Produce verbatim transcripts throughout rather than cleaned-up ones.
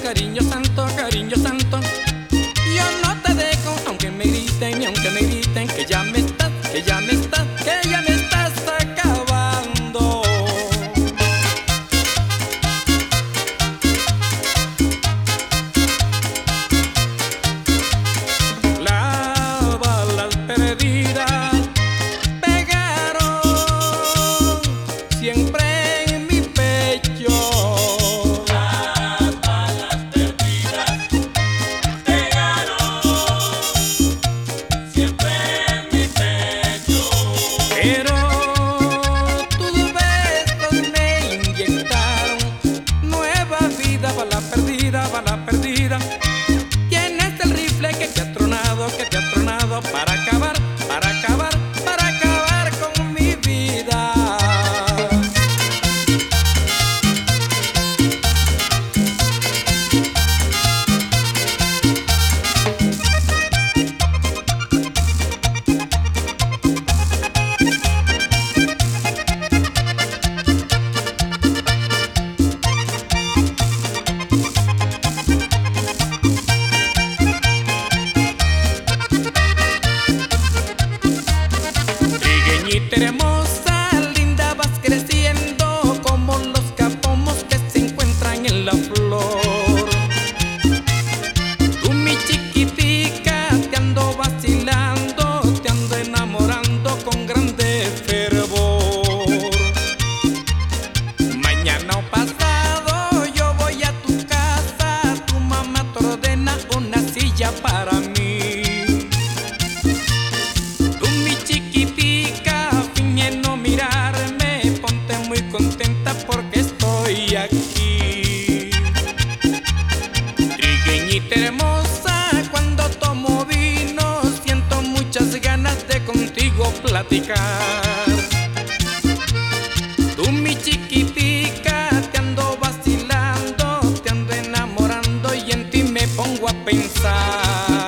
cariño santo, cariño santo. Yo no te dejo, aunque me griten y aunque me griten que ya me estás, que ya me estás, que ya me estás acabando. Las balas perdidas pegaron siempre en mi pecho. Las balas perdidas pegaron siempre en mi pecho. Pero tus besos me inyectaron nueva vida, bala perdida, bala perdida. Tienes el rifle que te ha tronado, que te ha tronado para acabar, para acabar, para acabar con mi vida. Trigueñita hermosa, linda, vas creciendo como los capomos que se encuentran en la flor. Tú, mi chiquitica, te ando vacilando, te ando enamorando con grande fervor. Mañana o pasado yo voy a tu casa, tu mamá te ordena una silla para mí. Tú, mi chiquitica, finge no mirarme, ponte muy contenta porque estoy aquí. Trigueñita hermosa, cuando tomo vino siento muchas ganas de contigo platicar. Tú, mi chiquitica, te ando vacilando, te ando enamorando y en ti me pongo a pensar.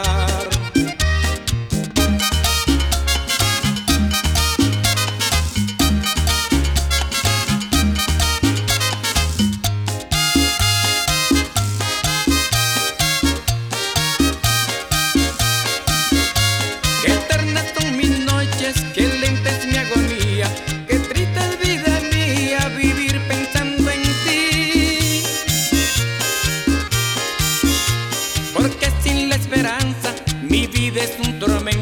Qué eternas son mis noches, qué lenta es mi agonía, qué triste es vida mía vivir pensando en ti. Porque sin la esperanza mi vida es un tormento.